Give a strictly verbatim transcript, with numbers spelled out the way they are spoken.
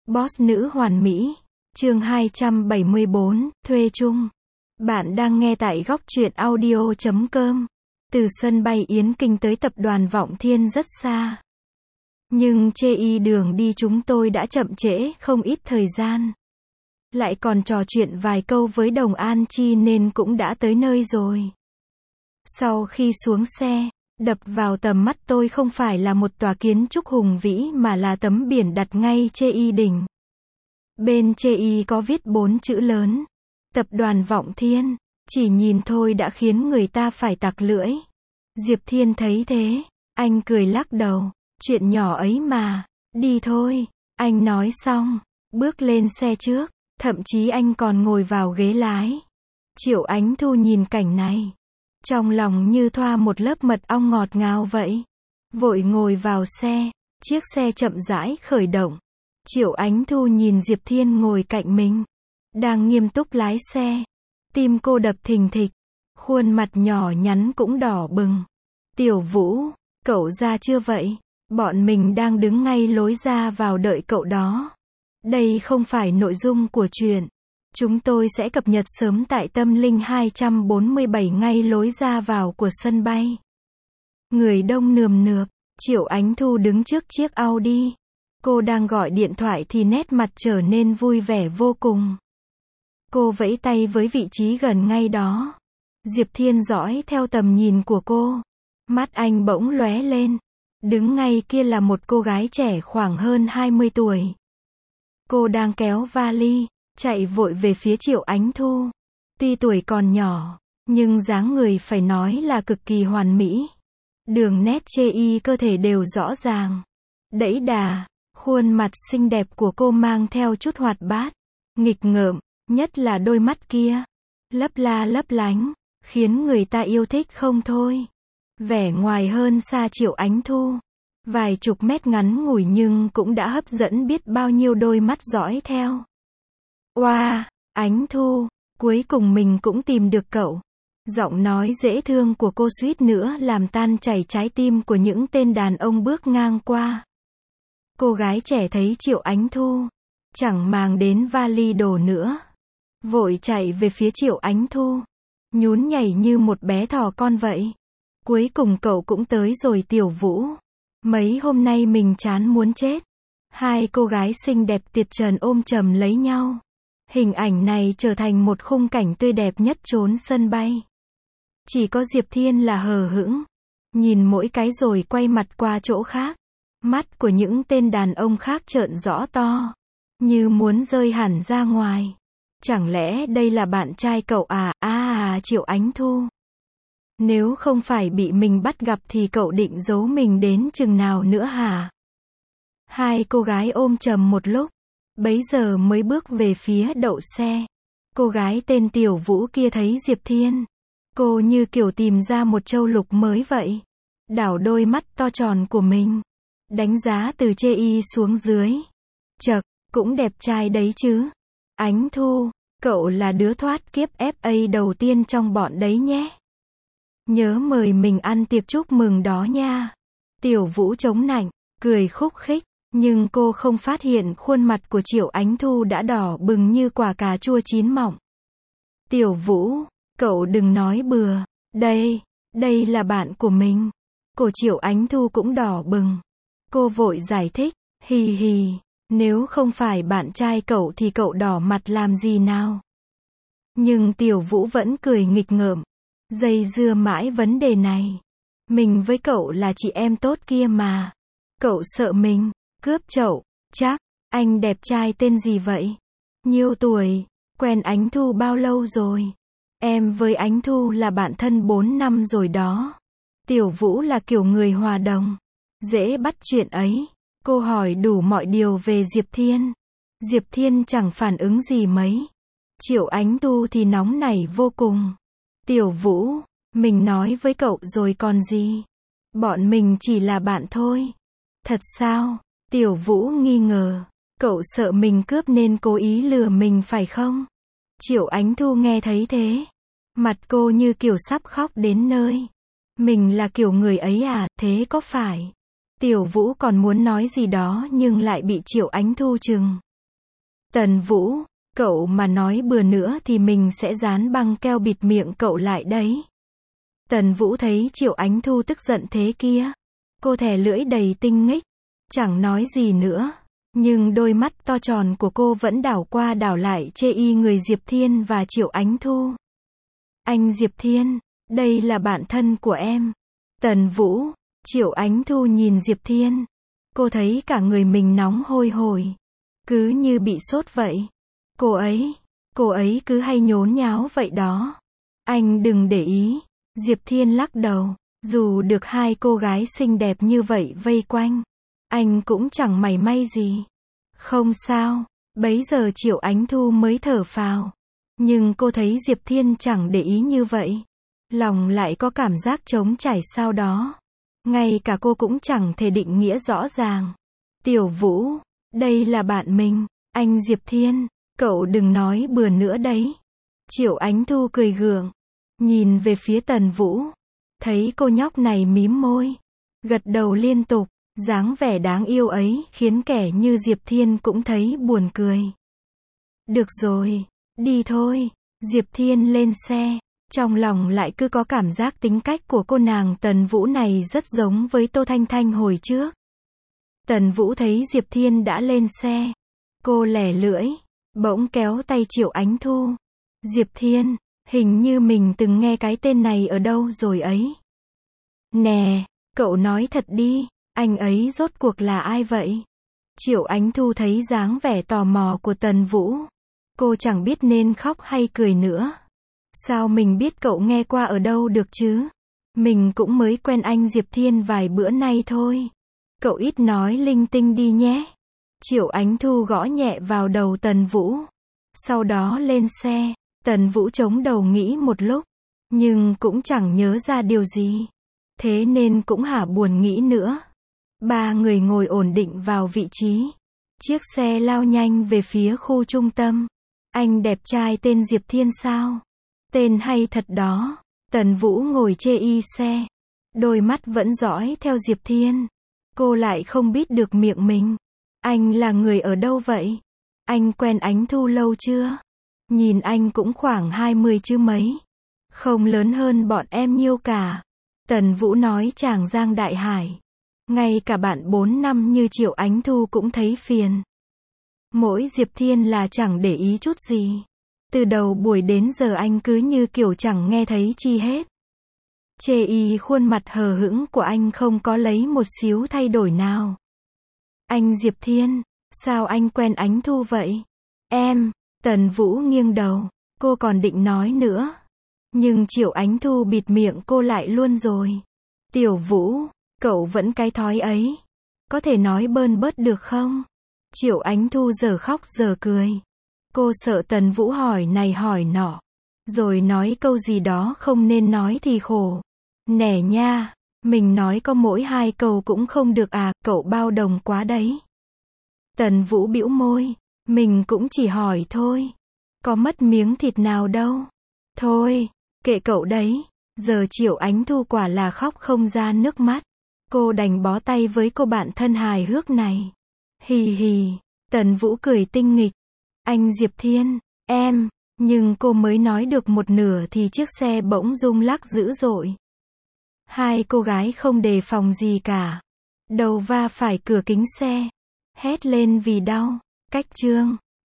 Boss nữ hoàn mỹ. Chương hai trăm bảy mươi bốn, thuê chung. Bạn đang nghe tại góc truyện audio chấm com. Từ sân bay Yến Kinh tới tập đoàn Vọng Thiên rất xa. Nhưng chê y đường đi chúng tôi đã chậm trễ không ít thời gian. Lại còn trò chuyện vài câu với Đồng An Chi nên cũng đã tới nơi rồi. Sau khi xuống xe, đập vào tầm mắt tôi không phải là một tòa kiến trúc hùng vĩ mà là tấm biển đặt ngay chê y đỉnh. Bên chê y có viết bốn chữ lớn. Tập đoàn Vọng Thiên. Chỉ nhìn thôi đã khiến người ta phải tặc lưỡi. Diệp Thiên thấy thế, anh cười lắc đầu. Chuyện nhỏ ấy mà. Đi thôi. Anh nói xong, bước lên xe trước. Thậm chí anh còn ngồi vào ghế lái. Triệu Ánh Thu nhìn cảnh này. Trong lòng như thoa một lớp mật ong ngọt ngào vậy. Vội ngồi vào xe. Chiếc xe chậm rãi khởi động. Triệu Ánh Thu nhìn Diệp Thiên ngồi cạnh mình. Đang nghiêm túc lái xe. Tim cô đập thình thịch. Khuôn mặt nhỏ nhắn cũng đỏ bừng. Tiểu Vũ, cậu ra chưa vậy? Bọn mình đang đứng ngay lối ra vào đợi cậu đó. Đây không phải nội dung của chuyện. Chúng tôi sẽ cập nhật sớm tại Tâm Linh hai trăm bốn mươi bảy ngay lối ra vào của sân bay. Người đông nườm nượp. Triệu Ánh Thu đứng trước chiếc Audi. Cô đang gọi điện thoại thì nét mặt trở nên vui vẻ vô cùng. Cô vẫy tay với vị trí gần ngay đó. Diệp Thiên dõi theo tầm nhìn của cô. Mắt anh bỗng lóe lên. Đứng ngay kia là một cô gái trẻ khoảng hơn hai mươi tuổi. Cô đang kéo vali, chạy vội về phía Triệu Ánh Thu. Tuy tuổi còn nhỏ, nhưng dáng người phải nói là cực kỳ hoàn mỹ. Đường nét chê y cơ thể đều rõ ràng. Đẫy đà, khuôn mặt xinh đẹp của cô mang theo chút hoạt bát, nghịch ngợm, nhất là đôi mắt kia. Lấp la lấp lánh, khiến người ta yêu thích không thôi. Vẻ ngoài hơn xa Triệu Ánh Thu. Vài chục mét ngắn ngủi nhưng cũng đã hấp dẫn biết bao nhiêu đôi mắt dõi theo. Oa, wow, Ánh Thu, cuối cùng mình cũng tìm được cậu. Giọng nói dễ thương của cô suýt nữa làm tan chảy trái tim của những tên đàn ông bước ngang qua. Cô gái trẻ thấy Triệu Ánh Thu, chẳng màng đến vali đồ nữa. Vội chạy về phía Triệu Ánh Thu. Nhún nhảy như một bé thỏ con vậy. Cuối cùng cậu cũng tới rồi Tiểu Vũ. Mấy hôm nay mình chán muốn chết. Hai cô gái xinh đẹp tuyệt trần ôm chầm lấy nhau. Hình ảnh này trở thành một khung cảnh tươi đẹp nhất chốn sân bay. Chỉ có Diệp Thiên là hờ hững. Nhìn mỗi cái rồi quay mặt qua chỗ khác. Mắt của những tên đàn ông khác trợn rõ to. Như muốn rơi hẳn ra ngoài. Chẳng lẽ đây là bạn trai cậu à? À à Triệu Ánh Thu. Nếu không phải bị mình bắt gặp thì cậu định giấu mình đến chừng nào nữa hả? Hai cô gái ôm chầm một lúc. Bấy giờ mới bước về phía đậu xe. Cô gái tên Tiểu Vũ kia thấy Diệp Thiên. Cô như kiểu tìm ra một châu lục mới vậy. Đảo đôi mắt to tròn của mình. Đánh giá từ chê y xuống dưới. Chậc, cũng đẹp trai đấy chứ. Ánh Thu, cậu là đứa thoát kiếp ép a đầu tiên trong bọn đấy nhé. Nhớ mời mình ăn tiệc chúc mừng đó nha. Tiểu Vũ chống nạnh, cười khúc khích. Nhưng cô không phát hiện khuôn mặt của Triệu Ánh Thu đã đỏ bừng như quả cà chua chín mọng. Tiểu Vũ, cậu đừng nói bừa. Đây, đây là bạn của mình. Cổ Triệu Ánh Thu cũng đỏ bừng. Cô vội giải thích. Hì hì, nếu không phải bạn trai cậu thì cậu đỏ mặt làm gì nào. Nhưng Tiểu Vũ vẫn cười nghịch ngợm. Dây dưa mãi vấn đề này. Mình với cậu là chị em tốt kia mà. Cậu sợ mình cướp chậu, chắc. Anh đẹp trai tên gì vậy? Nhiêu tuổi? Quen Ánh Thu bao lâu rồi? Em với Ánh Thu là bạn thân bốn năm rồi đó. Tiểu Vũ là kiểu người hòa đồng. Dễ bắt chuyện ấy. Cô hỏi đủ mọi điều về Diệp Thiên. Diệp Thiên chẳng phản ứng gì mấy. Triệu Ánh Thu thì nóng nảy vô cùng. Tiểu Vũ, mình nói với cậu rồi còn gì? Bọn mình chỉ là bạn thôi. Thật sao? Tiểu Vũ nghi ngờ. Cậu sợ mình cướp nên cố ý lừa mình phải không? Triệu Ánh Thu nghe thấy thế. Mặt cô như kiểu sắp khóc đến nơi. Mình là kiểu người ấy à, thế có phải? Tiểu Vũ còn muốn nói gì đó nhưng lại bị Triệu Ánh Thu trừng. Tần Vũ, cậu mà nói bừa nữa thì mình sẽ dán băng keo bịt miệng cậu lại đấy. Tần Vũ thấy Triệu Ánh Thu tức giận thế kia. Cô thè lưỡi đầy tinh nghích, chẳng nói gì nữa. Nhưng đôi mắt to tròn của cô vẫn đảo qua đảo lại chê y người Diệp Thiên và Triệu Ánh Thu. Anh Diệp Thiên, đây là bạn thân của em. Tần Vũ, Triệu Ánh Thu nhìn Diệp Thiên. Cô thấy cả người mình nóng hôi hổi. Cứ như bị sốt vậy. Cô ấy, cô ấy cứ hay nhốn nháo vậy đó. Anh đừng để ý. Diệp Thiên lắc đầu. Dù được hai cô gái xinh đẹp như vậy vây quanh, anh cũng chẳng mảy may gì. Không sao. Bấy giờ Triệu Ánh Thu mới thở phào. Nhưng cô thấy Diệp Thiên chẳng để ý như vậy. Lòng lại có cảm giác trống trải sau đó. Ngay cả cô cũng chẳng thể định nghĩa rõ ràng. Tiểu Vũ, đây là bạn mình, anh Diệp Thiên, cậu đừng nói bừa nữa đấy. Triệu Ánh Thu cười gượng, nhìn về phía Tần Vũ. Thấy cô nhóc này mím môi, gật đầu liên tục, dáng vẻ đáng yêu ấy khiến kẻ như Diệp Thiên cũng thấy buồn cười. Được rồi, đi thôi. Diệp Thiên lên xe, trong lòng lại cứ có cảm giác tính cách của cô nàng Tần Vũ này rất giống với Tô Thanh Thanh hồi trước. Tần Vũ thấy Diệp Thiên đã lên xe. Cô lẻ lưỡi, bỗng kéo tay Triệu Ánh Thu. Diệp Thiên, hình như mình từng nghe cái tên này ở đâu rồi ấy. Nè, cậu nói thật đi, anh ấy rốt cuộc là ai vậy? Triệu Ánh Thu thấy dáng vẻ tò mò của Tần Vũ. Cô chẳng biết nên khóc hay cười nữa. Sao mình biết cậu nghe qua ở đâu được chứ? Mình cũng mới quen anh Diệp Thiên vài bữa nay thôi. Cậu ít nói linh tinh đi nhé. Triệu Ánh Thu gõ nhẹ vào đầu Tần Vũ. Sau đó lên xe. Tần Vũ chống đầu nghĩ một lúc. Nhưng cũng chẳng nhớ ra điều gì. Thế nên cũng hả buồn nghĩ nữa. Ba người ngồi ổn định vào vị trí. Chiếc xe lao nhanh về phía khu trung tâm. Anh đẹp trai tên Diệp Thiên sao? Tên hay thật đó. Tần Vũ ngồi chê y xe. Đôi mắt vẫn dõi theo Diệp Thiên. Cô lại không biết được miệng mình. Anh là người ở đâu vậy? Anh quen Ánh Thu lâu chưa? Nhìn anh cũng khoảng hai mươi chứ mấy. Không lớn hơn bọn em nhiêu cả. Tần Vũ nói chàng Giang Đại Hải. Ngay cả bạn bốn năm như Triệu Ánh Thu cũng thấy phiền. Mỗi Diệp Thiên là chẳng để ý chút gì. Từ đầu buổi đến giờ anh cứ như kiểu chẳng nghe thấy chi hết. Chê y khuôn mặt hờ hững của anh không có lấy một xíu thay đổi nào. Anh Diệp Thiên, sao anh quen Ánh Thu vậy? Em, Tần Vũ nghiêng đầu, cô còn định nói nữa. Nhưng Triệu Ánh Thu bịt miệng cô lại luôn rồi. Tiểu Vũ, cậu vẫn cái thói ấy. Có thể nói bơn bớt được không? Triệu Ánh Thu giờ khóc giờ cười. Cô sợ Tần Vũ hỏi này hỏi nọ. Rồi nói câu gì đó không nên nói thì khổ. Nè nha, mình nói có mỗi hai câu cũng không được à, cậu bao đồng quá đấy. Tần Vũ bĩu môi. Mình cũng chỉ hỏi thôi. Có mất miếng thịt nào đâu. Thôi, kệ cậu đấy. Giờ Triệu Ánh Thu quả là khóc không ra nước mắt. Cô đành bó tay với cô bạn thân hài hước này. Hì hì, Tần Vũ cười tinh nghịch. Anh Diệp Thiên, em, nhưng cô mới nói được một nửa thì chiếc xe bỗng rung lắc dữ dội. Hai cô gái không đề phòng gì cả. Đầu va phải cửa kính xe. Hét lên vì đau. Cách chương.